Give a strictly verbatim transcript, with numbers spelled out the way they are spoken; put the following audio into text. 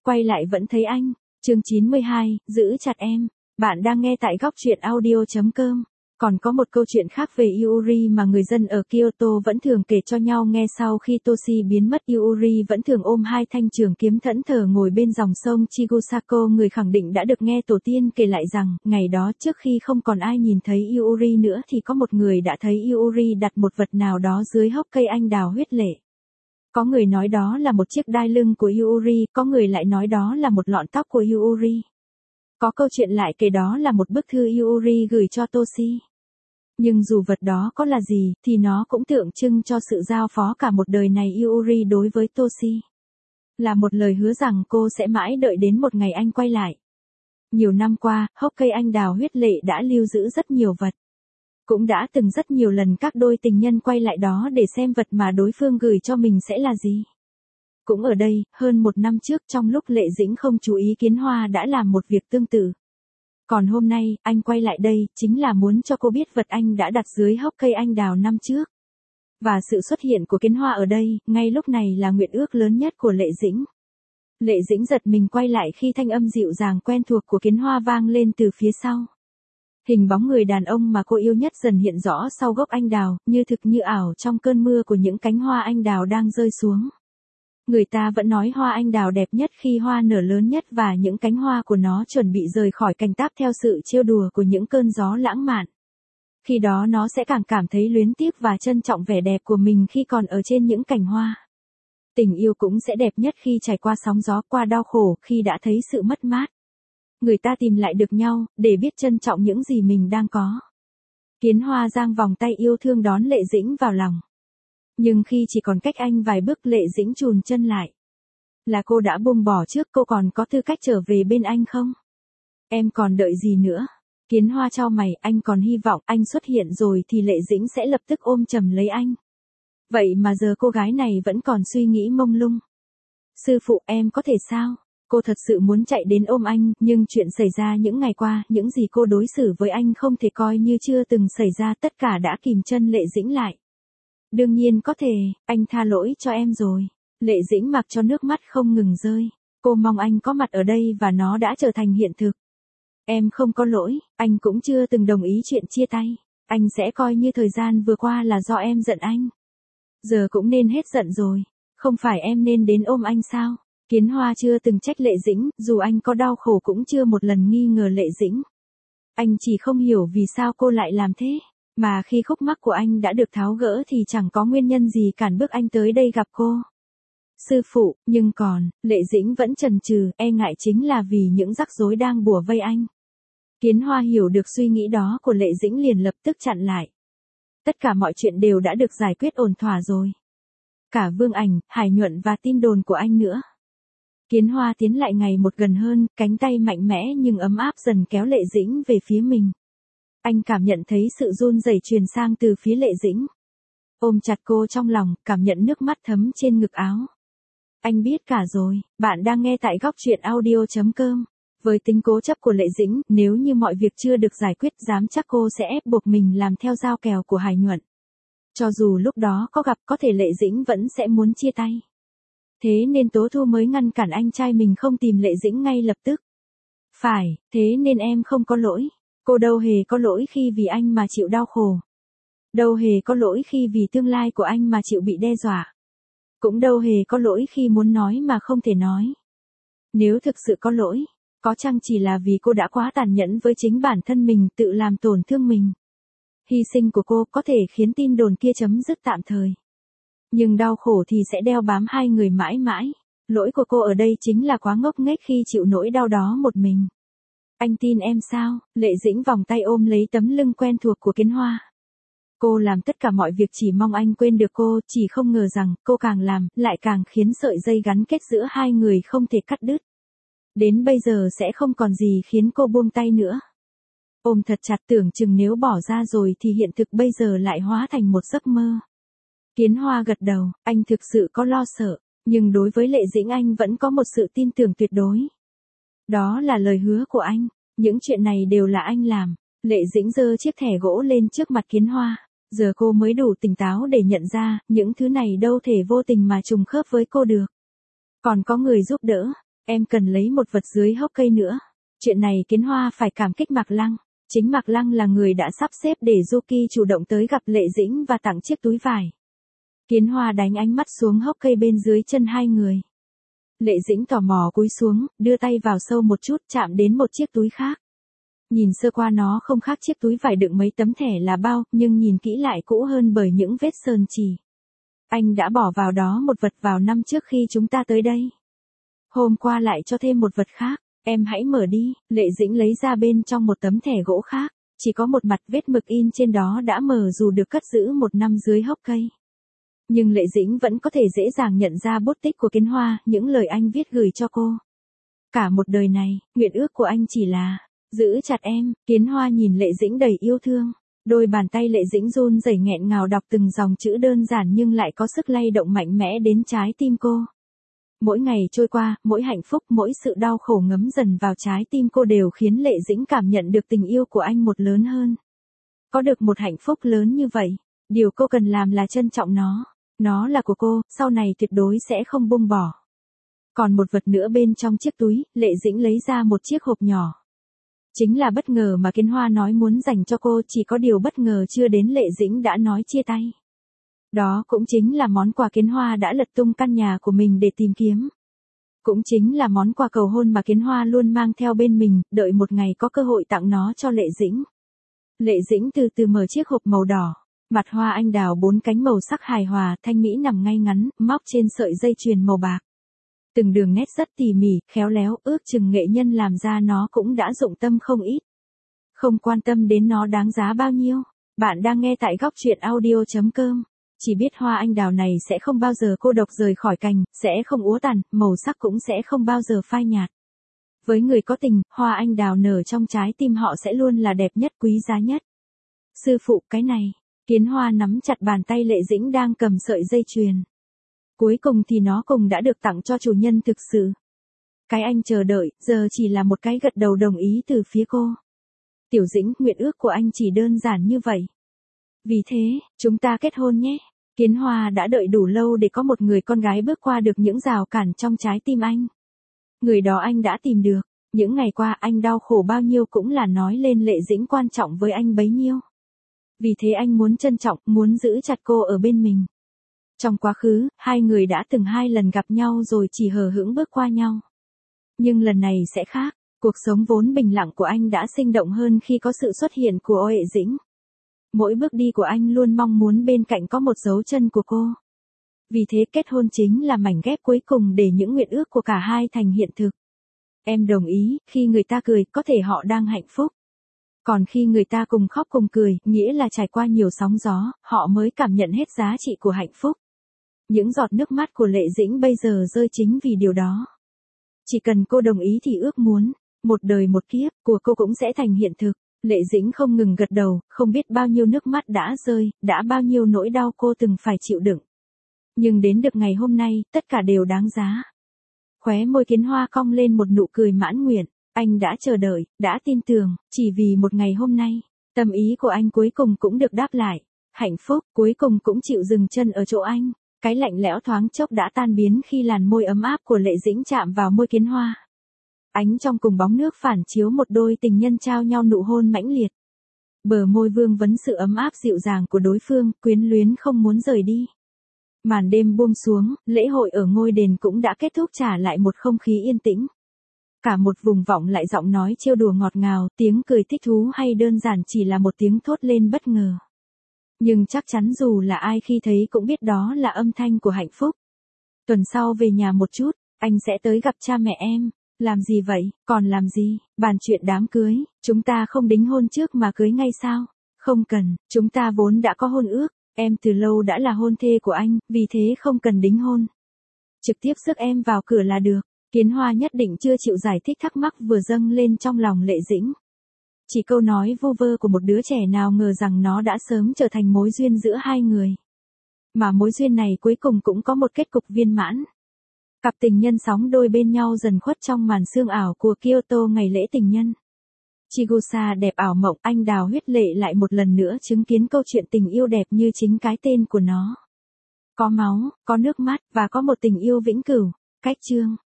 Quay lại vẫn thấy anh. Chương chín mươi hai, giữ chặt em. Bạn đang nghe tại góc truyện audio chấm com. Còn có một câu chuyện khác về Yuri mà người dân ở Kyoto vẫn thường kể cho nhau nghe sau khi Toshi biến mất. Yuri vẫn thường ôm hai thanh trường kiếm thẫn thờ ngồi bên dòng sông Chigusako. Người khẳng định đã được nghe tổ tiên kể lại rằng, ngày đó trước khi không còn ai nhìn thấy Yuri nữa thì có một người đã thấy Yuri đặt một vật nào đó dưới hốc cây anh đào huyết lệ. Có người nói đó là một chiếc đai lưng của Yuri, có người lại nói đó là một lọn tóc của Yuri. Có câu chuyện lại kể đó là một bức thư Yuri gửi cho Toshi. Nhưng dù vật đó có là gì, thì nó cũng tượng trưng cho sự giao phó cả một đời này Yuri đối với Toshi. Là một lời hứa rằng cô sẽ mãi đợi đến một ngày anh quay lại. Nhiều năm qua, hốc cây anh đào huyết lệ đã lưu giữ rất nhiều vật. Cũng đã từng rất nhiều lần các đôi tình nhân quay lại đó để xem vật mà đối phương gửi cho mình sẽ là gì. Cũng ở đây, hơn một năm trước trong lúc Lệ Dĩnh không chú ý, Kiến Hoa đã làm một việc tương tự. Còn hôm nay, anh quay lại đây, chính là muốn cho cô biết vật anh đã đặt dưới hốc cây anh đào năm trước. Và sự xuất hiện của Kiến Hoa ở đây, ngay lúc này là nguyện ước lớn nhất của Lệ Dĩnh. Lệ Dĩnh giật mình quay lại khi thanh âm dịu dàng quen thuộc của Kiến Hoa vang lên từ phía sau. Hình bóng người đàn ông mà cô yêu nhất dần hiện rõ sau gốc anh đào, như thực như ảo trong cơn mưa của những cánh hoa anh đào đang rơi xuống. Người ta vẫn nói hoa anh đào đẹp nhất khi hoa nở lớn nhất và những cánh hoa của nó chuẩn bị rời khỏi cành táp theo sự trêu đùa của những cơn gió lãng mạn. Khi đó nó sẽ càng cảm thấy luyến tiếc và trân trọng vẻ đẹp của mình khi còn ở trên những cành hoa. Tình yêu cũng sẽ đẹp nhất khi trải qua sóng gió, qua đau khổ, khi đã thấy sự mất mát. Người ta tìm lại được nhau, để biết trân trọng những gì mình đang có. Kiến Hoa giang vòng tay yêu thương đón Lệ Dĩnh vào lòng. Nhưng khi chỉ còn cách anh vài bước, Lệ Dĩnh chùn chân lại. Là cô đã buông bỏ trước, cô còn có tư cách trở về bên anh không? Em còn đợi gì nữa? Kiến Hoa chau mày, anh còn hy vọng anh xuất hiện rồi thì Lệ Dĩnh sẽ lập tức ôm chầm lấy anh. Vậy mà giờ cô gái này vẫn còn suy nghĩ mông lung. Sư phụ, em có thể sao? Cô thật sự muốn chạy đến ôm anh, nhưng chuyện xảy ra những ngày qua, những gì cô đối xử với anh không thể coi như chưa từng xảy ra, tất cả đã kìm chân Lệ Dĩnh lại. Đương nhiên có thể, anh tha lỗi cho em rồi. Lệ Dĩnh mặc cho nước mắt không ngừng rơi. Cô mong anh có mặt ở đây và nó đã trở thành hiện thực. Em không có lỗi, anh cũng chưa từng đồng ý chuyện chia tay. Anh sẽ coi như thời gian vừa qua là do em giận anh. Giờ cũng nên hết giận rồi. Không phải em nên đến ôm anh sao? Kiến Hoa chưa từng trách Lệ Dĩnh, dù anh có đau khổ cũng chưa một lần nghi ngờ Lệ Dĩnh. Anh chỉ không hiểu vì sao cô lại làm thế, mà khi khúc mắc của anh đã được tháo gỡ thì chẳng có nguyên nhân gì cản bước anh tới đây gặp cô. Sư phụ, nhưng còn, Lệ Dĩnh vẫn chần chừ, e ngại chính là vì những rắc rối đang bủa vây anh. Kiến Hoa hiểu được suy nghĩ đó của Lệ Dĩnh liền lập tức chặn lại. Tất cả mọi chuyện đều đã được giải quyết ổn thỏa rồi. Cả Vương Ảnh, Hải Nhuận và tin đồn của anh nữa. Kiến Hoa tiến lại ngày một gần hơn, cánh tay mạnh mẽ nhưng ấm áp dần kéo Lệ Dĩnh về phía mình. Anh cảm nhận thấy sự run rẩy truyền sang từ phía Lệ Dĩnh. Ôm chặt cô trong lòng, cảm nhận nước mắt thấm trên ngực áo. Anh biết cả rồi, bạn đang nghe tại góc truyện audio chấm com. Với tính cố chấp của Lệ Dĩnh, nếu như mọi việc chưa được giải quyết, dám chắc cô sẽ ép buộc mình làm theo dao kèo của Hải Nhuận. Cho dù lúc đó có gặp, có thể Lệ Dĩnh vẫn sẽ muốn chia tay. Thế nên Tố Thu mới ngăn cản anh trai mình không tìm Lệ Dĩnh ngay lập tức. Phải, thế nên em không có lỗi. Cô đâu hề có lỗi khi vì anh mà chịu đau khổ. Đâu hề có lỗi khi vì tương lai của anh mà chịu bị đe dọa. Cũng đâu hề có lỗi khi muốn nói mà không thể nói. Nếu thực sự có lỗi, có chăng chỉ là vì cô đã quá tàn nhẫn với chính bản thân mình, tự làm tổn thương mình. Hy sinh của cô có thể khiến tin đồn kia chấm dứt tạm thời. Nhưng đau khổ thì sẽ đeo bám hai người mãi mãi. Lỗi của cô ở đây chính là quá ngốc nghếch khi chịu nỗi đau đó một mình. Anh tin em sao? Lệ Dĩnh vòng tay ôm lấy tấm lưng quen thuộc của Kiến Hoa. Cô làm tất cả mọi việc chỉ mong anh quên được cô, chỉ không ngờ rằng cô càng làm, lại càng khiến sợi dây gắn kết giữa hai người không thể cắt đứt. Đến bây giờ sẽ không còn gì khiến cô buông tay nữa. Ôm thật chặt, tưởng chừng nếu bỏ ra rồi thì hiện thực bây giờ lại hóa thành một giấc mơ. Kiến Hoa gật đầu, anh thực sự có lo sợ, nhưng đối với Lệ Dĩnh anh vẫn có một sự tin tưởng tuyệt đối. Đó là lời hứa của anh, những chuyện này đều là anh làm. Lệ Dĩnh giơ chiếc thẻ gỗ lên trước mặt Kiến Hoa, giờ cô mới đủ tỉnh táo để nhận ra, những thứ này đâu thể vô tình mà trùng khớp với cô được. Còn có người giúp đỡ, em cần lấy một vật dưới hốc cây nữa. Chuyện này Kiến Hoa phải cảm kích Mạc Lăng. Chính Mạc Lăng là người đã sắp xếp để Yuki chủ động tới gặp Lệ Dĩnh và tặng chiếc túi vải. Kiến Hoa đánh ánh mắt xuống hốc cây bên dưới chân hai người. Lệ Dĩnh tò mò cúi xuống, đưa tay vào sâu một chút, chạm đến một chiếc túi khác. Nhìn sơ qua nó không khác chiếc túi vải đựng mấy tấm thẻ là bao, nhưng nhìn kỹ lại cũ hơn bởi những vết sơn chỉ. Anh đã bỏ vào đó một vật vào năm trước khi chúng ta tới đây. Hôm qua lại cho thêm một vật khác, em hãy mở đi. Lệ Dĩnh lấy ra bên trong một tấm thẻ gỗ khác, chỉ có một mặt vết mực in trên đó đã mờ dù được cất giữ một năm dưới hốc cây. Nhưng Lệ Dĩnh vẫn có thể dễ dàng nhận ra bút tích của Kiến Hoa, những lời anh viết gửi cho cô. Cả một đời này, nguyện ước của anh chỉ là giữ chặt em. Kiến Hoa nhìn Lệ Dĩnh đầy yêu thương. Đôi bàn tay Lệ Dĩnh run rẩy nghẹn ngào đọc từng dòng chữ đơn giản nhưng lại có sức lay động mạnh mẽ đến trái tim cô. Mỗi ngày trôi qua, mỗi hạnh phúc, mỗi sự đau khổ ngấm dần vào trái tim cô đều khiến Lệ Dĩnh cảm nhận được tình yêu của anh một lớn hơn. Có được một hạnh phúc lớn như vậy, điều cô cần làm là trân trọng nó. Nó là của cô, sau này tuyệt đối sẽ không buông bỏ. Còn một vật nữa bên trong chiếc túi, Lệ Dĩnh lấy ra một chiếc hộp nhỏ. Chính là bất ngờ mà Kiến Hoa nói muốn dành cho cô, chỉ có điều bất ngờ chưa đến Lệ Dĩnh đã nói chia tay. Đó cũng chính là món quà Kiến Hoa đã lật tung căn nhà của mình để tìm kiếm. Cũng chính là món quà cầu hôn mà Kiến Hoa luôn mang theo bên mình, đợi một ngày có cơ hội tặng nó cho Lệ Dĩnh. Lệ Dĩnh từ từ mở chiếc hộp màu đỏ. Mặt hoa anh đào bốn cánh màu sắc hài hòa, thanh mỹ nằm ngay ngắn, móc trên sợi dây chuyền màu bạc. Từng đường nét rất tỉ mỉ, khéo léo, ước chừng nghệ nhân làm ra nó cũng đã dụng tâm không ít. Không quan tâm đến nó đáng giá bao nhiêu. Bạn đang nghe tại góc truyện audio chấm com. Chỉ biết hoa anh đào này sẽ không bao giờ cô độc rời khỏi cành, sẽ không úa tàn, màu sắc cũng sẽ không bao giờ phai nhạt. Với người có tình, hoa anh đào nở trong trái tim họ sẽ luôn là đẹp nhất, quý giá nhất. Sư phụ, cái này. Kiến Hoa nắm chặt bàn tay Lệ Dĩnh đang cầm sợi dây chuyền. Cuối cùng thì nó cũng đã được tặng cho chủ nhân thực sự. Cái anh chờ đợi, giờ chỉ là một cái gật đầu đồng ý từ phía cô. Tiểu Dĩnh, nguyện ước của anh chỉ đơn giản như vậy. Vì thế, chúng ta kết hôn nhé. Kiến Hoa đã đợi đủ lâu để có một người con gái bước qua được những rào cản trong trái tim anh. Người đó anh đã tìm được. Những ngày qua anh đau khổ bao nhiêu cũng là nói lên Lệ Dĩnh quan trọng với anh bấy nhiêu. Vì thế anh muốn trân trọng, muốn giữ chặt cô ở bên mình. Trong quá khứ, hai người đã từng hai lần gặp nhau rồi chỉ hờ hững bước qua nhau. Nhưng lần này sẽ khác, cuộc sống vốn bình lặng của anh đã sinh động hơn khi có sự xuất hiện của Lệ Dĩnh. Mỗi bước đi của anh luôn mong muốn bên cạnh có một dấu chân của cô. Vì thế kết hôn chính là mảnh ghép cuối cùng để những nguyện ước của cả hai thành hiện thực. Em đồng ý, khi người ta cười, có thể họ đang hạnh phúc. Còn khi người ta cùng khóc cùng cười, nghĩa là trải qua nhiều sóng gió, họ mới cảm nhận hết giá trị của hạnh phúc. Những giọt nước mắt của Lệ Dĩnh bây giờ rơi chính vì điều đó. Chỉ cần cô đồng ý thì ước muốn, một đời một kiếp, của cô cũng sẽ thành hiện thực. Lệ Dĩnh không ngừng gật đầu, không biết bao nhiêu nước mắt đã rơi, đã bao nhiêu nỗi đau cô từng phải chịu đựng. Nhưng đến được ngày hôm nay, tất cả đều đáng giá. Khóe môi Kiến Hoa cong lên một nụ cười mãn nguyện. Anh đã chờ đợi, đã tin tưởng, chỉ vì một ngày hôm nay, tâm ý của anh cuối cùng cũng được đáp lại. Hạnh phúc, cuối cùng cũng chịu dừng chân ở chỗ anh. Cái lạnh lẽo thoáng chốc đã tan biến khi làn môi ấm áp của Lệ Dĩnh chạm vào môi Kiến Hoa. Ánh trong cùng bóng nước phản chiếu một đôi tình nhân trao nhau nụ hôn mãnh liệt. Bờ môi vương vấn sự ấm áp dịu dàng của đối phương, quyến luyến không muốn rời đi. Màn đêm buông xuống, lễ hội ở ngôi đền cũng đã kết thúc, trả lại một không khí yên tĩnh. Cả một vùng vọng lại giọng nói trêu đùa ngọt ngào, tiếng cười thích thú hay đơn giản chỉ là một tiếng thốt lên bất ngờ. Nhưng chắc chắn dù là ai khi thấy cũng biết đó là âm thanh của hạnh phúc. Tuần sau về nhà một chút, anh sẽ tới gặp cha mẹ em. Làm gì vậy, còn làm gì, bàn chuyện đám cưới, chúng ta không đính hôn trước mà cưới ngay sao? Không cần, chúng ta vốn đã có hôn ước, em từ lâu đã là hôn thê của anh, vì thế không cần đính hôn. Trực tiếp rước em vào cửa là được. Kiến Hoa nhất định chưa chịu giải thích thắc mắc vừa dâng lên trong lòng Lệ Dĩnh. Chỉ câu nói vu vơ của một đứa trẻ nào ngờ rằng nó đã sớm trở thành mối duyên giữa hai người. Mà mối duyên này cuối cùng cũng có một kết cục viên mãn. Cặp tình nhân sóng đôi bên nhau dần khuất trong màn sương ảo của Kyoto ngày lễ tình nhân. Chigusa đẹp ảo mộng, anh đào huyết lệ lại một lần nữa chứng kiến câu chuyện tình yêu đẹp như chính cái tên của nó. Có máu, có nước mắt, và có một tình yêu vĩnh cửu. Cách chương